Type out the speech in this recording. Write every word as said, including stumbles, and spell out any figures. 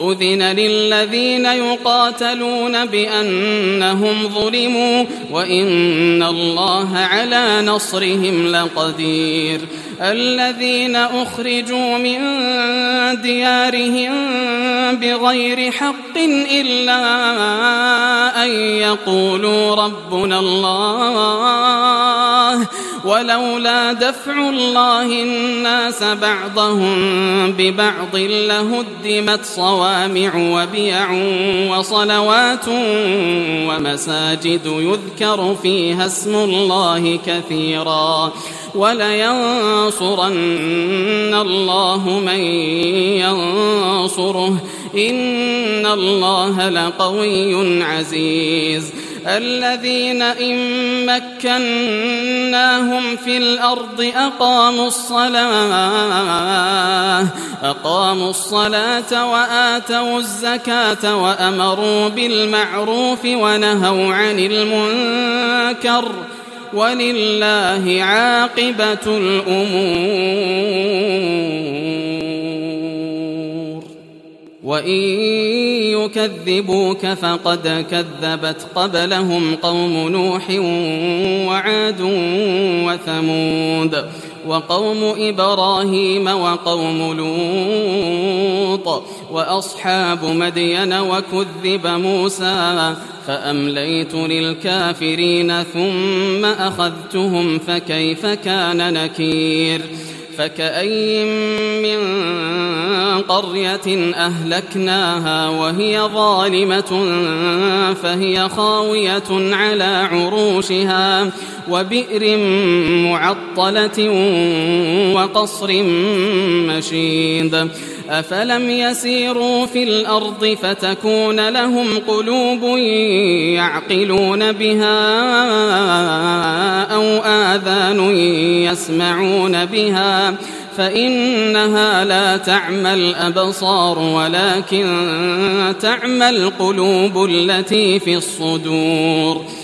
أذن للذين يقاتلون بأنهم ظلموا وإن الله على نصرهم لقدير الذين أخرجوا من ديارهم بغير حق إلا أن يقولوا ربنا الله ولولا دفع الله الناس بعضهم ببعض لهدمت صوامع وبيع وصلوات ومساجد يذكر فيها اسم الله كثيرا ولينصرن الله من ينصره إن الله لقوي عزيز الذين إن مكناهم في الأرض أقاموا الصلاة أقاموا الصلاة وآتوا الزكاة وأمروا بالمعروف ونهوا عن المنكر ولله عاقبة الأمور وإن يكذبوك فقد كذبت قبلهم قوم نوح وعاد وثمود وقوم إبراهيم وقوم لوط وأصحاب مدين وكذب موسى فأمليت للكافرين ثم أخذتهم فكيف كان نكير فكأي من قرية أهلكناها وهي ظالمة فهي خاوية على عروشها وبئر معطلة وقصر مشيد أفلم يسيروا في الأرض فتكون لهم قلوب يعقلون بها أو آذان يسمعون بها فإنها لا تعمى الأبصار ولكن تعمى القلوب التي في الصدور